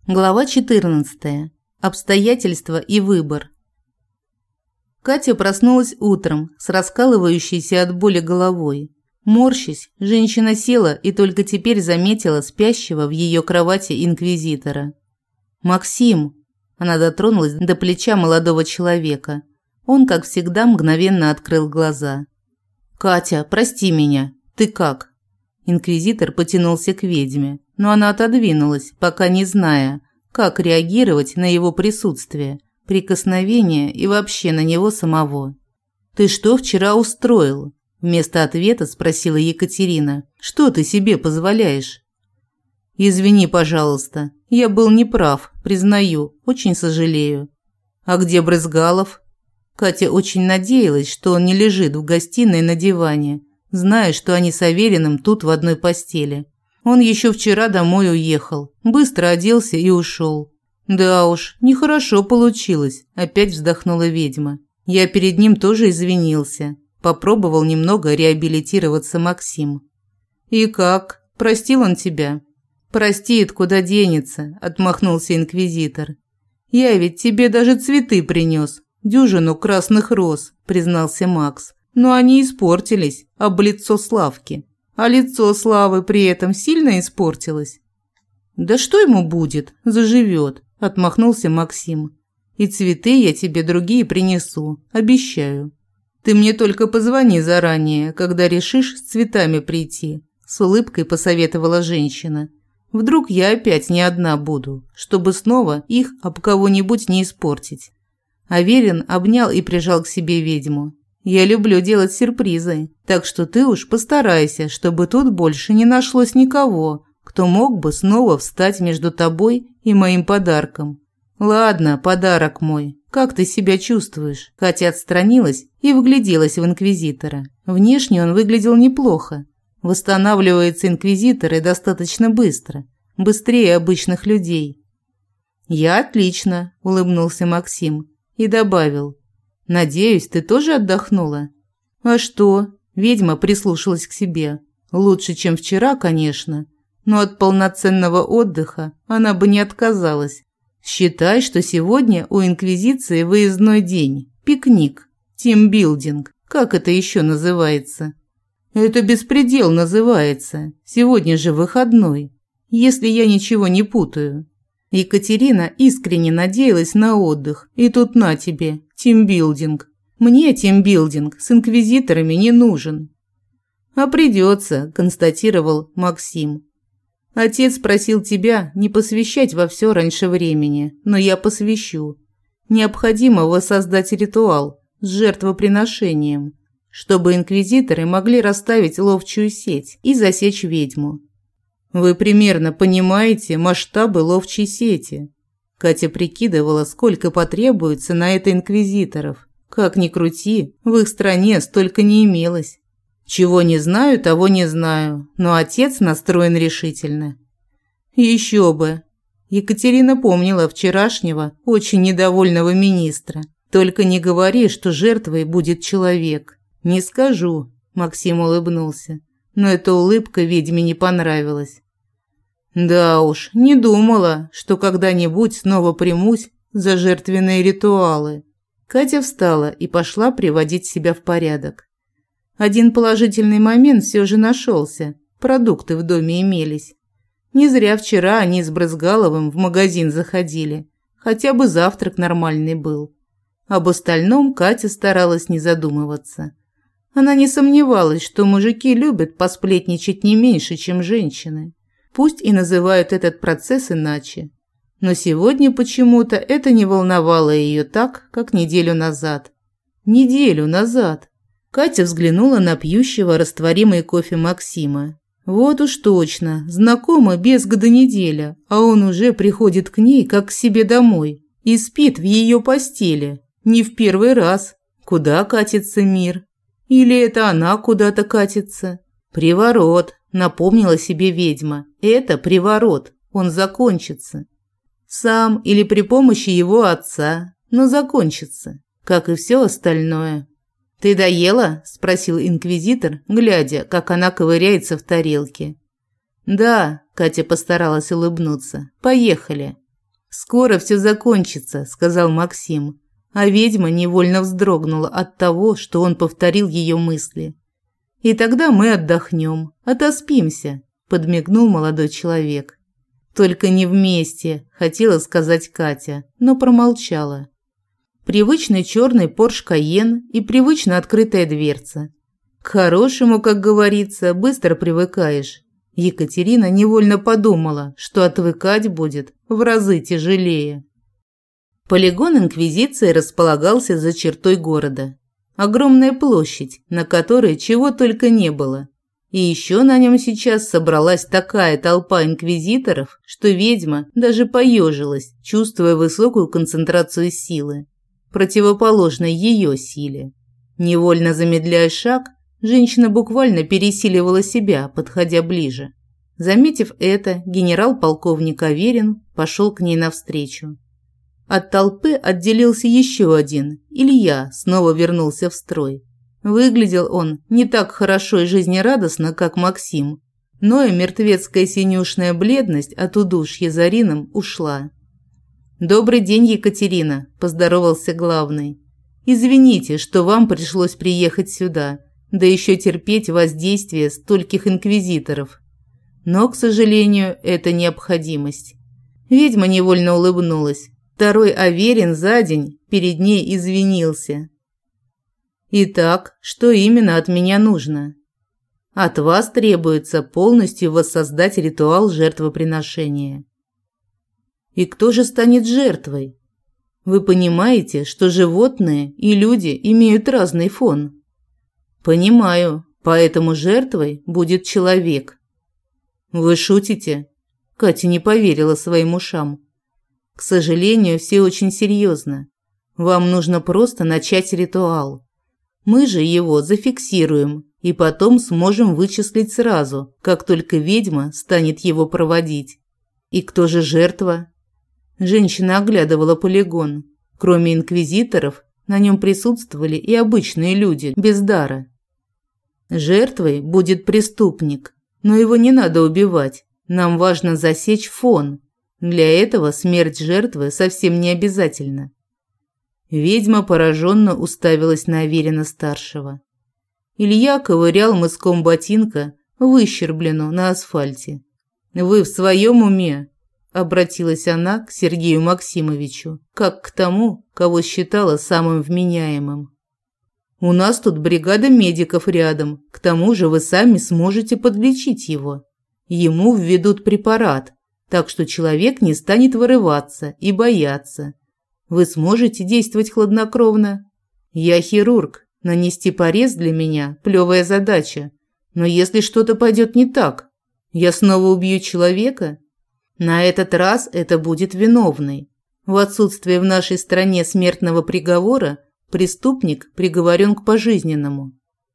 Глава 14. Обстоятельства и выбор. Катя проснулась утром с раскалывающейся от боли головой. Морщась, женщина села и только теперь заметила спящего в ее кровати инквизитора. «Максим!» Она дотронулась до плеча молодого человека. Он, как всегда, мгновенно открыл глаза. «Катя, прости меня. Ты как?» Инквизитор потянулся к ведьме, но она отодвинулась, пока не зная, как реагировать на его присутствие, прикосновение и вообще на него самого. «Ты что вчера устроил?» Вместо ответа спросила Екатерина. «Что ты себе позволяешь?» «Извини, пожалуйста. Я был неправ, признаю, очень сожалею». «А где Брызгалов?» Катя очень надеялась, что он не лежит в гостиной на диване, зная, что они с Авериным тут в одной постели. Он еще вчера домой уехал, быстро оделся и ушел. «Да уж, нехорошо получилось», – опять вздохнула ведьма. Я перед ним тоже извинился. Попробовал немного реабилитироваться Максим. «И как? Простил он тебя?» «Простит, куда денется», – отмахнулся инквизитор. «Я ведь тебе даже цветы принес, дюжину красных роз», – признался Макс. «Но они испортились об лицо Славки. А лицо Славы при этом сильно испортилось». «Да что ему будет? Заживет», – отмахнулся Максим. «И цветы я тебе другие принесу, обещаю. Ты мне только позвони заранее, когда решишь с цветами прийти», – с улыбкой посоветовала женщина. «Вдруг я опять не одна буду, чтобы снова их об кого-нибудь не испортить». Аверин обнял и прижал к себе ведьму. «Я люблю делать сюрпризы, так что ты уж постарайся, чтобы тут больше не нашлось никого, кто мог бы снова встать между тобой и моим подарком». «Ладно, подарок мой. Как ты себя чувствуешь?» Катя отстранилась и вгляделась в инквизитора. Внешне он выглядел неплохо. Восстанавливаются инквизиторы достаточно быстро, быстрее обычных людей. «Я отлично», – улыбнулся Максим и добавил. «Надеюсь, ты тоже отдохнула?» «А что?» – ведьма прислушалась к себе. «Лучше, чем вчера, конечно, но от полноценного отдыха она бы не отказалась. Считай, что сегодня у Инквизиции выездной день, пикник, тимбилдинг, как это еще называется?» «Это беспредел называется. Сегодня же выходной, если я ничего не путаю». Екатерина искренне надеялась на отдых, и тут на тебе, тимбилдинг. Мне тимбилдинг с инквизиторами не нужен. «А придется», – констатировал Максим. «Отец просил тебя не посвящать во все раньше времени, но я посвящу. Необходимо воссоздать ритуал с жертвоприношением, чтобы инквизиторы могли расставить ловчую сеть и засечь ведьму». «Вы примерно понимаете масштабы ловчей сети?» Катя прикидывала, сколько потребуется на это инквизиторов. Как ни крути, в их стране столько не имелось. «Чего не знаю, того не знаю, но отец настроен решительно». «Еще бы!» Екатерина помнила вчерашнего, очень недовольного министра. «Только не говори, что жертвой будет человек». «Не скажу», – Максим улыбнулся. Но эта улыбка ведьме не понравилась. «Да уж, не думала, что когда-нибудь снова примусь за жертвенные ритуалы». Катя встала и пошла приводить себя в порядок. Один положительный момент все же нашелся. Продукты в доме имелись. Не зря вчера они с Брызгаловым в магазин заходили. Хотя бы завтрак нормальный был. Об остальном Катя старалась не задумываться. Она не сомневалась, что мужики любят посплетничать не меньше, чем женщины. Пусть и называют этот процесс иначе. Но сегодня почему-то это не волновало ее так, как неделю назад. Неделю назад. Катя взглянула на пьющего растворимый кофе Максима. Вот уж точно, знакома без года неделя, а он уже приходит к ней, как к себе домой, и спит в ее постели. Не в первый раз. Куда катится мир? Или это она куда-то катится? Приворот, напомнила себе ведьма. Это приворот, он закончится. Сам или при помощи его отца, но закончится, как и все остальное. «Ты доела?» – спросил инквизитор, глядя, как она ковыряется в тарелке. «Да», – Катя постаралась улыбнуться. «Поехали». «Скоро все закончится», – сказал Максим, а ведьма невольно вздрогнула от того, что он повторил ее мысли. «И тогда мы отдохнем, отоспимся», – подмигнул молодой человек. «Только не вместе», – хотела сказать Катя, но промолчала. Привычный черный Porsche Cayenne и привычно открытая дверца. К хорошему, как говорится, быстро привыкаешь. Екатерина невольно подумала, что отвыкать будет в разы тяжелее. Полигон Инквизиции располагался за чертой города. Огромная площадь, на которой чего только не было. И еще на нем сейчас собралась такая толпа инквизиторов, что ведьма даже поежилась, чувствуя высокую концентрацию силы, противоположной ее силе. Невольно замедляя шаг, женщина буквально пересиливала себя, подходя ближе. Заметив это, генерал-полковник Аверин пошел к ней навстречу. От толпы отделился еще один. Илья снова вернулся в строй. Выглядел он не так хорошо и жизнерадостно, как Максим, но и мертвецкая синюшная бледность от удушья Зарином ушла. «Добрый день, Екатерина», – поздоровался главный. «Извините, что вам пришлось приехать сюда, да еще терпеть воздействие стольких инквизиторов. Но, к сожалению, это необходимость». Ведьма невольно улыбнулась. Второй Аверин за день перед ней извинился. «Итак, что именно от меня нужно?» «От вас требуется полностью воссоздать ритуал жертвоприношения». «И кто же станет жертвой? Вы понимаете, что животные и люди имеют разный фон?» «Понимаю, поэтому жертвой будет человек». «Вы шутите?» Катя не поверила своим ушам. «К сожалению, все очень серьезно. Вам нужно просто начать ритуал. Мы же его зафиксируем и потом сможем вычислить сразу, как только ведьма станет его проводить. И кто же жертва?» Женщина оглядывала полигон. Кроме инквизиторов, на нем присутствовали и обычные люди без дара. «Жертвой будет преступник, но его не надо убивать. Нам важно засечь фон. Для этого смерть жертвы совсем не обязательна». Ведьма пораженно уставилась на Аверина-старшего. Илья ковырял мыском ботинка выщербленную на асфальте. «Вы в своем уме?» – обратилась она к Сергею Максимовичу, как к тому, кого считала самым вменяемым. «У нас тут бригада медиков рядом, к тому же вы сами сможете подлечить его. Ему введут препарат, так что человек не станет вырываться и бояться. Вы сможете действовать хладнокровно? Я хирург, нанести порез для меня – плевая задача. Но если что-то пойдет не так, я снова убью человека? На этот раз это будет виновный. В отсутствие в нашей стране смертного приговора преступник приговорен к пожизненному».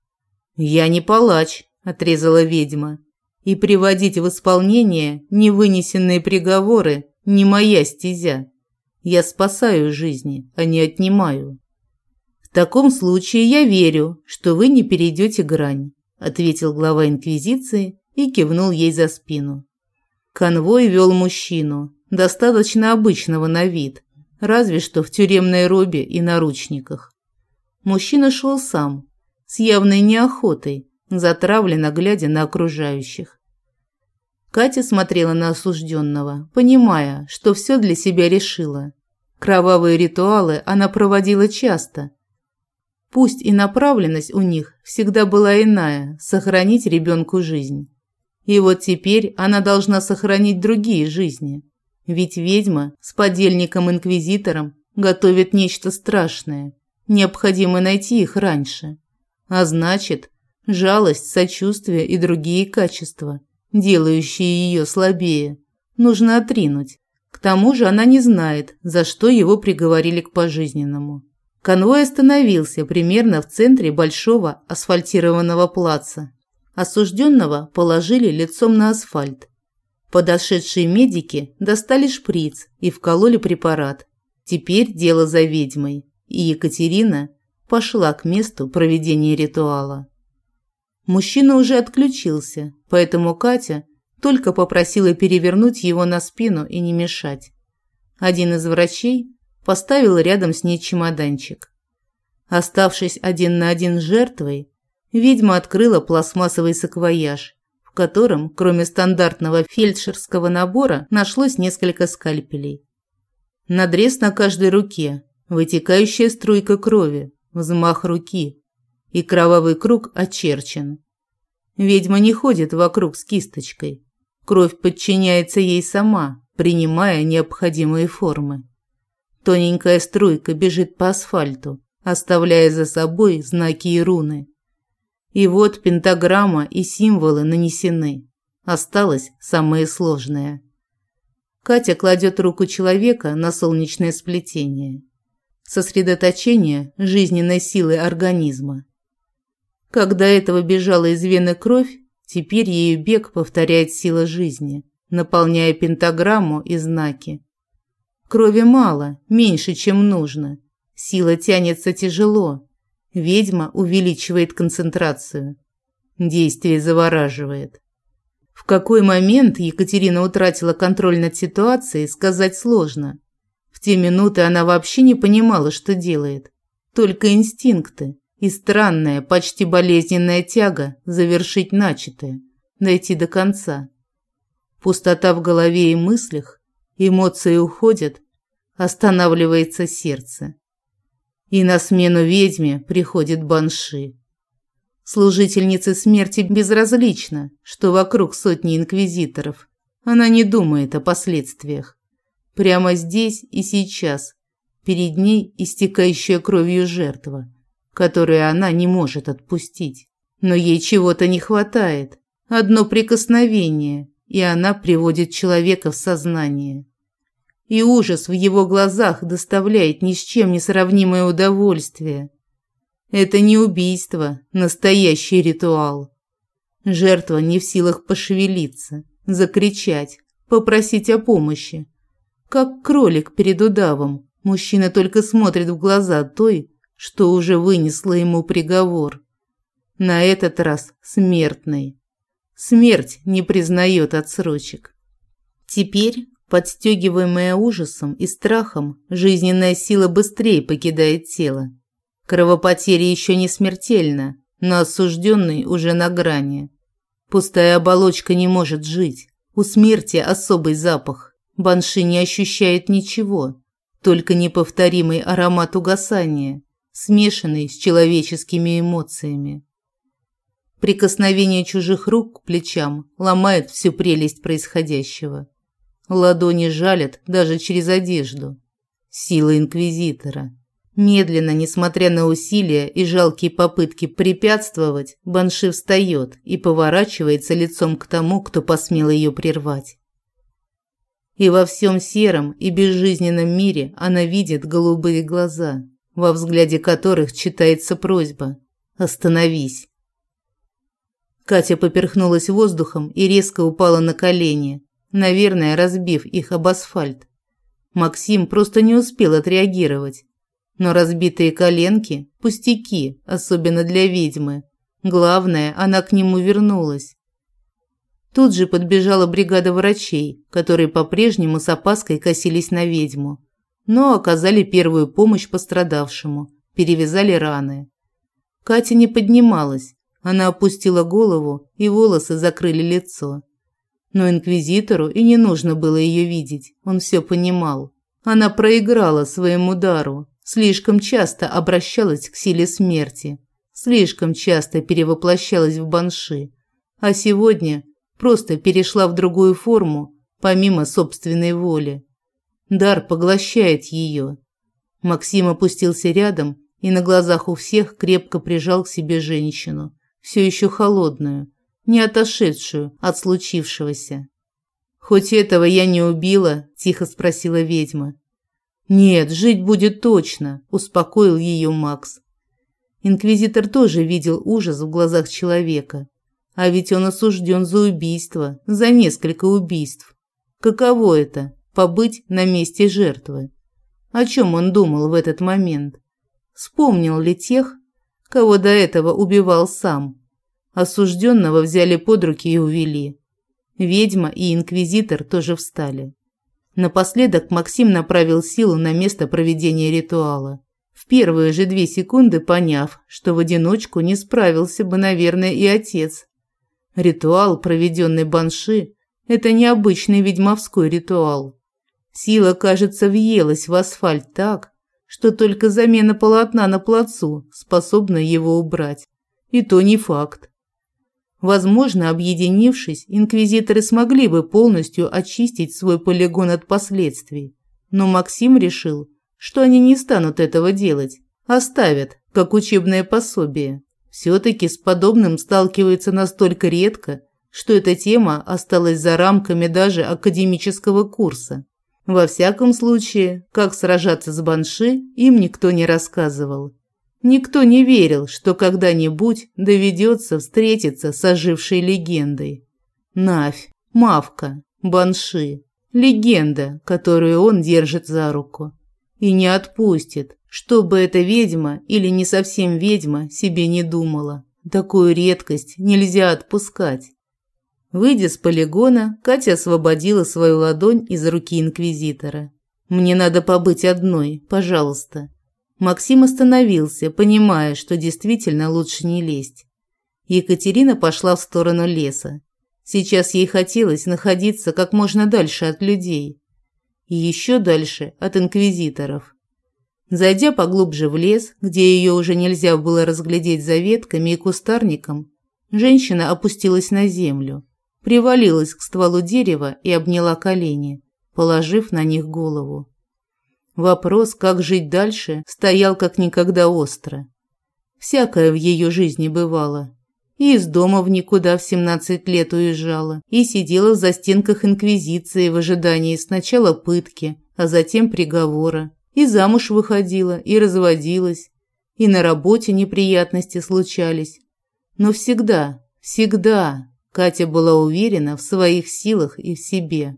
«Я не палач», – отрезала ведьма. «И приводить в исполнение невынесенные приговоры не моя стезя. Я спасаю жизни, а не отнимаю». «В таком случае я верю, что вы не перейдете грань», – ответил глава инквизиции и кивнул ей за спину. Конвой вел мужчину, достаточно обычного на вид, разве что в тюремной робе и наручниках. Мужчина шел сам, с явной неохотой, затравленно глядя на окружающих. Катя смотрела на осужденного, понимая, что все для себя решила. Кровавые ритуалы она проводила часто. Пусть и направленность у них всегда была иная – сохранить ребенку жизнь. И вот теперь она должна сохранить другие жизни. Ведь ведьма с подельником-инквизитором готовит нечто страшное. Необходимо найти их раньше. А значит, жалость, сочувствие и другие качества, делающие ее слабее, нужно отринуть. К тому же она не знает, за что его приговорили к пожизненному. Конвой остановился примерно в центре большого асфальтированного плаца. Осужденного положили лицом на асфальт. Подошедшие медики достали шприц и вкололи препарат. Теперь дело за ведьмой, и Екатерина пошла к месту проведения ритуала. Мужчина уже отключился, поэтому Катя только попросила перевернуть его на спину и не мешать. Один из врачей поставил рядом с ней чемоданчик. Оставшись один на один с жертвой, ведьма открыла пластмассовый саквояж, в котором, кроме стандартного фельдшерского набора, нашлось несколько скальпелей. Надрез на каждой руке, вытекающая струйка крови, взмах руки, и кровавый круг очерчен. Ведьма не ходит вокруг с кисточкой. Кровь подчиняется ей сама, принимая необходимые формы. Тоненькая струйка бежит по асфальту, оставляя за собой знаки и руны. И вот пентаграмма и символы нанесены. Осталось самое сложное. Катя кладет руку человека на солнечное сплетение. Сосредоточение жизненной силы организма. Когда этого бежала из вены кровь, теперь ею бег повторяет сила жизни, наполняя пентаграмму и знаки. Крови мало, меньше, чем нужно. Сила тянется тяжело. Ведьма увеличивает концентрацию. Действие завораживает. В какой момент Екатерина утратила контроль над ситуацией, сказать сложно. В те минуты она вообще не понимала, что делает. Только инстинкты и странная, почти болезненная тяга завершить начатое, дойти до конца. Пустота в голове и мыслях, эмоции уходят, останавливается сердце. И на смену ведьме приходит банши. Служительнице смерти безразлично, что вокруг сотни инквизиторов. Она не думает о последствиях. Прямо здесь и сейчас перед ней истекающая кровью жертва, которую она не может отпустить. Но ей чего-то не хватает. Одно прикосновение, и она приводит человека в сознание. И ужас в его глазах доставляет ни с чем не сравнимое удовольствие. Это не убийство, настоящий ритуал. Жертва не в силах пошевелиться, закричать, попросить о помощи. Как кролик перед удавом, мужчина только смотрит в глаза той, что уже вынесла ему приговор. На этот раз смертный. Смерть не признает отсрочек. Теперь, подстегиваемая ужасом и страхом, жизненная сила быстрее покидает тело. Кровопотеря еще не смертельна, но осужденный уже на грани. Пустая оболочка не может жить. У смерти особый запах. Банши не ощущает ничего, только неповторимый аромат угасания, смешанный с человеческими эмоциями. Прикосновение чужих рук к плечам ломает всю прелесть происходящего. Ладони жалят даже через одежду. Сила инквизитора. Медленно, несмотря на усилия и жалкие попытки препятствовать, банши встает и поворачивается лицом к тому, кто посмел ее прервать. И во всем сером и безжизненном мире она видит голубые глаза, во взгляде которых читается просьба «Остановись». Катя поперхнулась воздухом и резко упала на колени, наверное, разбив их об асфальт. Максим просто не успел отреагировать. Но разбитые коленки – пустяки, особенно для ведьмы. Главное, она к нему вернулась. Тут же подбежала бригада врачей, которые по-прежнему с опаской косились на ведьму, но оказали первую помощь пострадавшему, перевязали раны. Катя не поднималась, она опустила голову, и волосы закрыли лицо. Но инквизитору и не нужно было ее видеть, он все понимал. Она проиграла своему дару, слишком часто обращалась к силе смерти, слишком часто перевоплощалась в банши, а сегодня просто перешла в другую форму, помимо собственной воли. Дар поглощает ее. Максим опустился рядом и на глазах у всех крепко прижал к себе женщину, все еще холодную, не отошедшую от случившегося. «Хоть этого я не убила?» – тихо спросила ведьма. «Нет, жить будет точно», – успокоил ее Макс. Инквизитор тоже видел ужас в глазах человека. А ведь он осужден за убийство, за несколько убийств. Каково это – побыть на месте жертвы? О чем он думал в этот момент? Вспомнил ли тех, кого до этого убивал сам? Осужденного взяли под руки и увели. Ведьма и инквизитор тоже встали. Напоследок Максим направил силу на место проведения ритуала. В первые же 2 секунды поняв, что в одиночку не справился бы, наверное, и отец. Ритуал, проведенный Банши, это необычный ведьмовской ритуал. Сила, кажется, въелась в асфальт так, что только замена полотна на плацу способна его убрать. И то не факт. Возможно, объединившись, инквизиторы смогли бы полностью очистить свой полигон от последствий. Но Максим решил, что они не станут этого делать, оставят, как учебное пособие. Все-таки с подобным сталкиваются настолько редко, что эта тема осталась за рамками даже академического курса. Во всяком случае, как сражаться с Банши, им никто не рассказывал. Никто не верил, что когда-нибудь доведется встретиться с ожившей легендой. Навь, Мавка, Банши. Легенда, которую он держит за руку. И не отпустит, чтобы эта ведьма или не совсем ведьма себе не думала. Такую редкость нельзя отпускать. Выйдя с полигона, Катя освободила свою ладонь из руки инквизитора. «Мне надо побыть одной, пожалуйста». Максим остановился, понимая, что действительно лучше не лезть. Екатерина пошла в сторону леса. Сейчас ей хотелось находиться как можно дальше от людей. И еще дальше от инквизиторов. Зайдя поглубже в лес, где ее уже нельзя было разглядеть за ветками и кустарником, женщина опустилась на землю, привалилась к стволу дерева и обняла колени, положив на них голову. Вопрос, как жить дальше, стоял как никогда остро. Всякое в ее жизни бывало. И из дома в никуда в 17 лет уезжала, и сидела в застенках инквизиции в ожидании сначала пытки, а затем приговора. И замуж выходила, и разводилась, и на работе неприятности случались. Но всегда, всегда Катя была уверена в своих силах и в себе.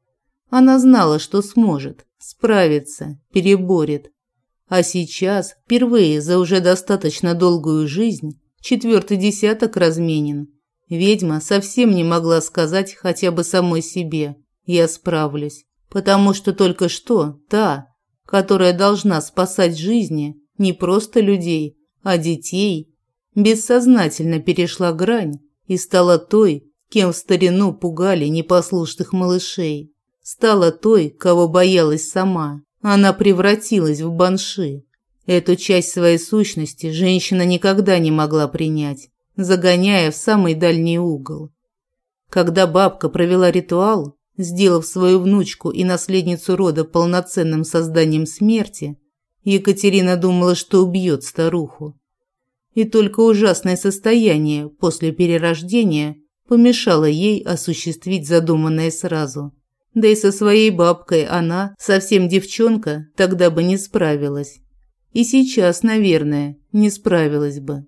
Она знала, что сможет, справится, переборет. А сейчас, впервые за уже достаточно долгую жизнь, 4-й десяток разменен, ведьма совсем не могла сказать хотя бы самой себе «я справлюсь», потому что только что та, которая должна спасать жизни не просто людей, а детей, бессознательно перешла грань и стала той, кем в старину пугали непослушных малышей. Стала той, кого боялась сама. Она превратилась в Банши. Эту часть своей сущности женщина никогда не могла принять, загоняя в самый дальний угол. Когда бабка провела ритуал, сделав свою внучку и наследницу рода полноценным созданием смерти, Екатерина думала, что убьет старуху. И только ужасное состояние после перерождения помешало ей осуществить задуманное сразу. Да и со своей бабкой она, совсем девчонка, тогда бы не справилась. И сейчас, наверное, не справилась бы.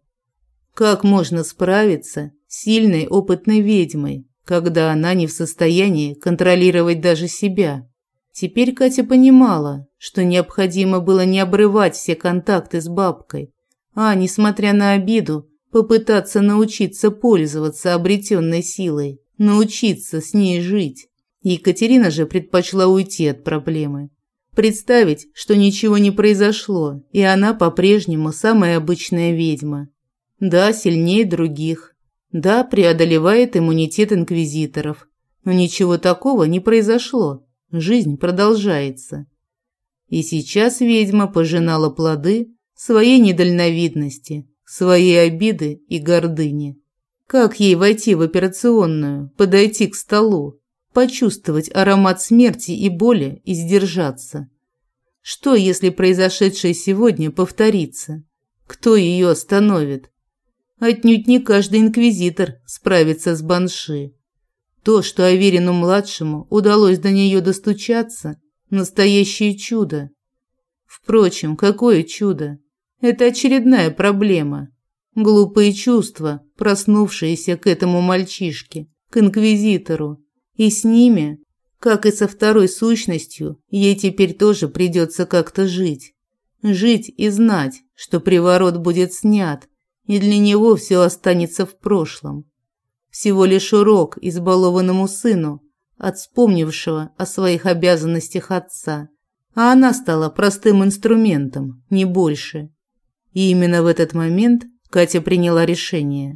Как можно справиться с сильной, опытной ведьмой, когда она не в состоянии контролировать даже себя? Теперь Катя понимала, что необходимо было не обрывать все контакты с бабкой, а, несмотря на обиду, попытаться научиться пользоваться обретенной силой, научиться с ней жить. Екатерина же предпочла уйти от проблемы. Представить, что ничего не произошло, и она по-прежнему самая обычная ведьма. Да, сильнее других. Да, преодолевает иммунитет инквизиторов. Но ничего такого не произошло. Жизнь продолжается. И сейчас ведьма пожинала плоды своей недальновидности, своей обиды и гордыни. Как ей войти в операционную, подойти к столу, почувствовать аромат смерти и боли и сдержаться? Что, если произошедшее сегодня повторится? Кто ее остановит? Отнюдь не каждый инквизитор справится с Банши. То, что Аверину-младшему удалось до нее достучаться – настоящее чудо. Впрочем, какое чудо? Это очередная проблема. Глупые чувства, проснувшиеся к этому мальчишке, к инквизитору. И с ними, как и со второй сущностью, ей теперь тоже придется как-то жить. Жить и знать, что приворот будет снят, и для него все останется в прошлом. Всего лишь урок избалованному сыну, от вспомнившего о своих обязанностях отца. А она стала простым инструментом, не больше. И именно в этот момент Катя приняла решение.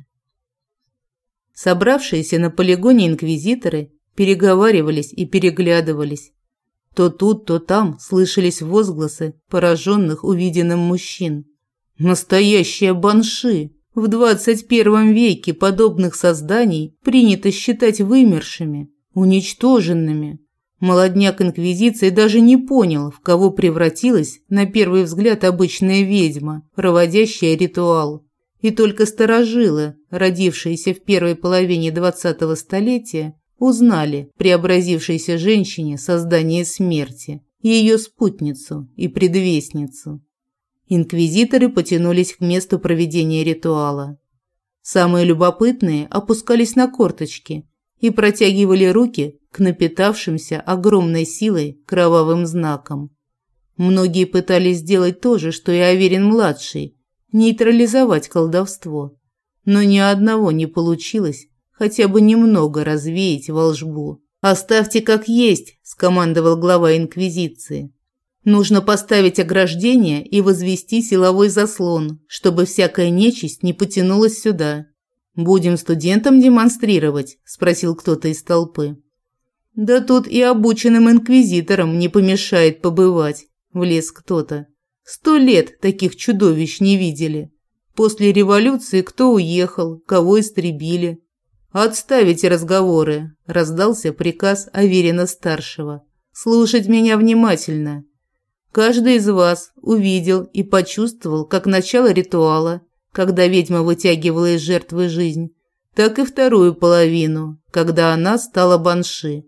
Собравшиеся на полигоне инквизиторы переговаривались и переглядывались. То тут, то там слышались возгласы пораженных увиденным мужчин. Настоящие банши! В 21 веке подобных созданий принято считать вымершими, уничтоженными. Молодняк инквизиции даже не понял, в кого превратилась на первый взгляд обычная ведьма, проводящая ритуал. И только старожилы, родившиеся в первой половине 20-го столетия, узнали преобразившейся женщине создание смерти, ее спутницу и предвестницу. Инквизиторы потянулись к месту проведения ритуала. Самые любопытные опускались на корточки и протягивали руки к напитавшимся огромной силой кровавым знакам. Многие пытались сделать то же, что и Аверин-младший, нейтрализовать колдовство, но ни одного не получилось хотя бы немного развеять волшбу. «Оставьте как есть», – скомандовал глава Инквизиции. «Нужно поставить ограждение и возвести силовой заслон, чтобы всякая нечисть не потянулась сюда». «Будем студентам демонстрировать?» – спросил кто-то из толпы. «Да тут и обученным инквизиторам не помешает побывать», – влез кто-то. 100 лет таких чудовищ не видели. После революции кто уехал, кого истребили. «Отставить разговоры», – раздался приказ Аверина-старшего. «Слушать меня внимательно. Каждый из вас увидел и почувствовал как начало ритуала, когда ведьма вытягивала из жертвы жизнь, так и вторую половину, когда она стала банши.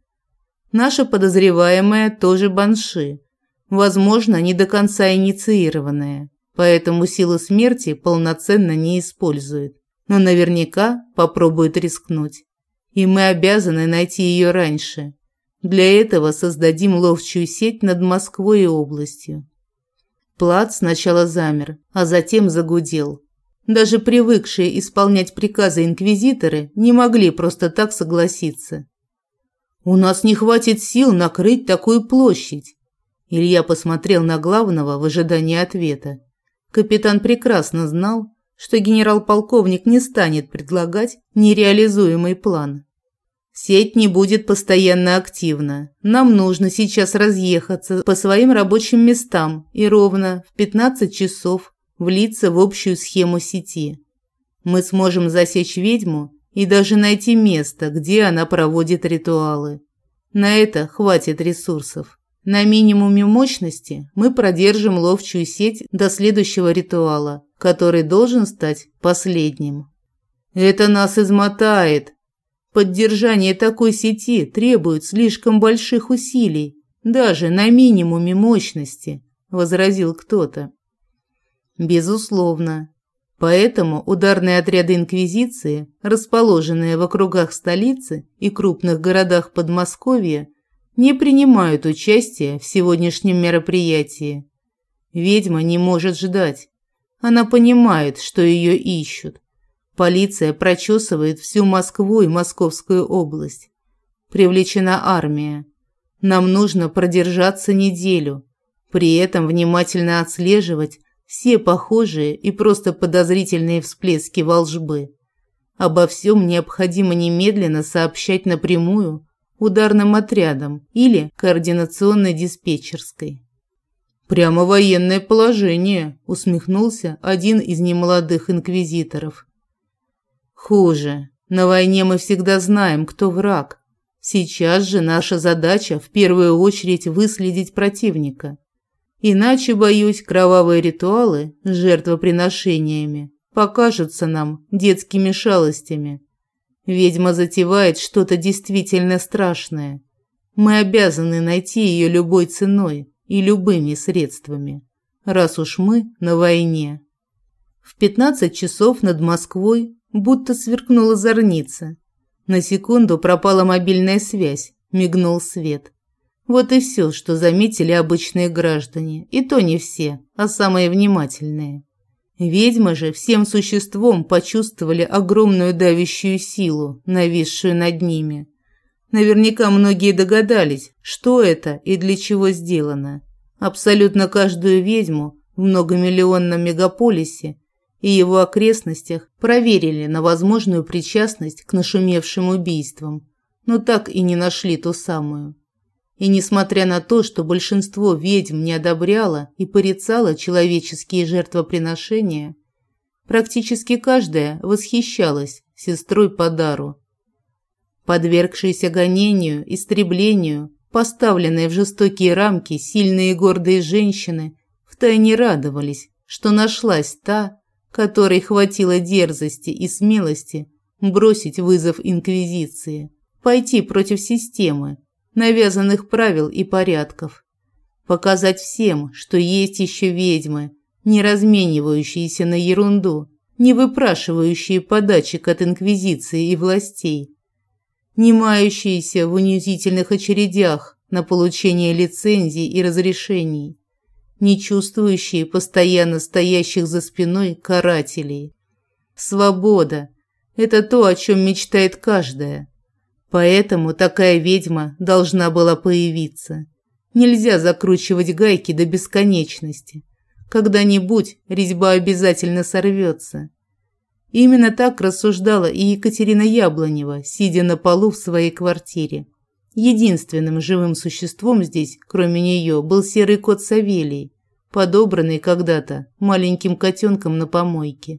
Наша подозреваемая тоже банши, возможно, не до конца инициированная, поэтому силу смерти полноценно не использует, но наверняка попробует рискнуть. И мы обязаны найти ее раньше. Для этого создадим ловчую сеть над Москвой и областью». Плац сначала замер, а затем загудел. Даже привыкшие исполнять приказы инквизиторы не могли просто так согласиться. «У нас не хватит сил накрыть такую площадь». Илья посмотрел на главного в ожидании ответа. Капитан прекрасно знал, что генерал-полковник не станет предлагать нереализуемый план. «Сеть не будет постоянно активна. Нам нужно сейчас разъехаться по своим рабочим местам и ровно в 15 часов влиться в общую схему сети. Мы сможем засечь ведьму и даже найти место, где она проводит ритуалы. На это хватит ресурсов. На минимуме мощности мы продержим ловчую сеть до следующего ритуала, который должен стать последним». «Это нас измотает. Поддержание такой сети требует слишком больших усилий, даже на минимуме мощности», – возразил кто-то. Безусловно. Поэтому ударные отряды Инквизиции, расположенные в округах столицы и крупных городах Подмосковья, не принимают участия в сегодняшнем мероприятии. Ведьма не может ждать. Она понимает, что ее ищут. Полиция прочесывает всю Москву и Московскую область. Привлечена армия. Нам нужно продержаться неделю, при этом внимательно отслеживать все похожие и просто подозрительные всплески волшбы. Обо всем необходимо немедленно сообщать напрямую ударным отрядам или координационной диспетчерской. «Прямо военное положение», – усмехнулся один из немолодых инквизиторов. «Хуже. На войне мы всегда знаем, кто враг. Сейчас же наша задача в первую очередь выследить противника. Иначе, боюсь, кровавые ритуалы с жертвоприношениями покажутся нам детскими шалостями. Ведьма затевает что-то действительно страшное. Мы обязаны найти ее любой ценой и любыми средствами, раз уж мы на войне». В 15 часов над Москвой будто сверкнула зорница. На секунду пропала мобильная связь, мигнул свет. Вот и все, что заметили обычные граждане, и то не все, а самые внимательные. Ведьмы же всем существом почувствовали огромную давящую силу, нависшую над ними. Наверняка многие догадались, что это и для чего сделано. Абсолютно каждую ведьму в многомиллионном мегаполисе и его окрестностях проверили на возможную причастность к нашумевшим убийствам, но так и не нашли ту самую. И несмотря на то, что большинство ведьм не одобряло и порицало человеческие жертвоприношения, практически каждая восхищалась сестрой по дару. Подвергшиеся гонению, истреблению, поставленные в жестокие рамки сильные и гордые женщины втайне радовались, что нашлась та, которой хватило дерзости и смелости бросить вызов инквизиции, пойти против системы, навязанных правил и порядков, показать всем, что есть еще ведьмы, не разменивающиеся на ерунду, не выпрашивающие подачек от инквизиции и властей, не мающиеся в унизительных очередях на получение лицензий и разрешений, не чувствующие постоянно стоящих за спиной карателей. Свобода – это то, о чем мечтает каждая. Поэтому такая ведьма должна была появиться. Нельзя закручивать гайки до бесконечности. Когда-нибудь резьба обязательно сорвется. Именно так рассуждала и Екатерина Яблонева, сидя на полу в своей квартире. Единственным живым существом здесь, кроме нее, был серый кот Савелий, подобранный когда-то маленьким котенком на помойке.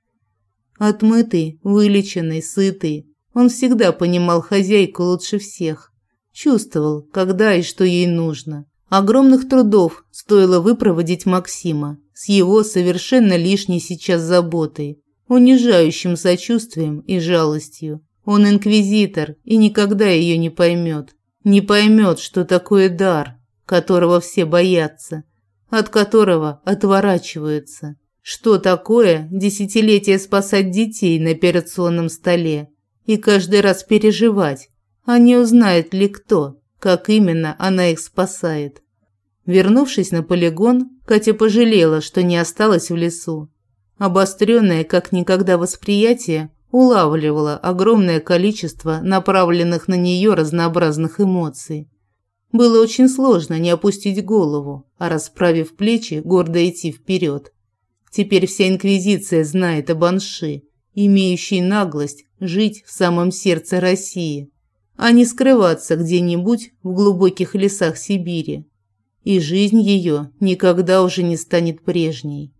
Отмытый, вылеченный, сытый, он всегда понимал хозяйку лучше всех, чувствовал, когда и что ей нужно. Огромных трудов стоило выпроводить Максима с его совершенно лишней сейчас заботой, унижающим сочувствием и жалостью. Он инквизитор и никогда ее не поймет. Не поймет, что такое дар, которого все боятся, от которого отворачиваются. Что такое десятилетия спасать детей на операционном столе и каждый раз переживать, а не узнает ли кто, как именно она их спасает. Вернувшись на полигон, Катя пожалела, что не осталась в лесу. Обостренное как никогда восприятие улавливало огромное количество направленных на нее разнообразных эмоций. Было очень сложно не опустить голову, а расправив плечи, гордо идти вперед. Теперь вся инквизиция знает о Банши, имеющей наглость жить в самом сердце России, а не скрываться где-нибудь в глубоких лесах Сибири. И жизнь ее никогда уже не станет прежней.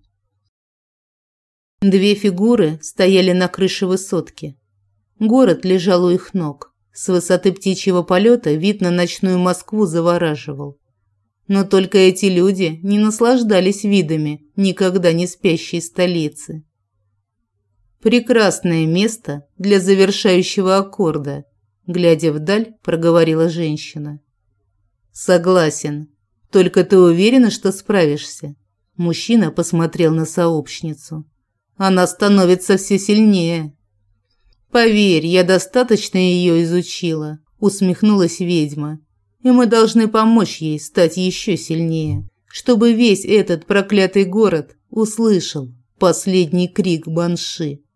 Две фигуры стояли на крыше высотки. Город лежал у их ног. С высоты птичьего полета вид на ночную Москву завораживал. Но только эти люди не наслаждались видами никогда не спящей столицы. «Прекрасное место для завершающего аккорда», – глядя вдаль, проговорила женщина. «Согласен. Только ты уверена, что справишься?» Мужчина посмотрел на сообщницу. «Она становится все сильнее». «Поверь, я достаточно ее изучила», – усмехнулась ведьма. «И мы должны помочь ей стать еще сильнее, чтобы весь этот проклятый город услышал последний крик Банши».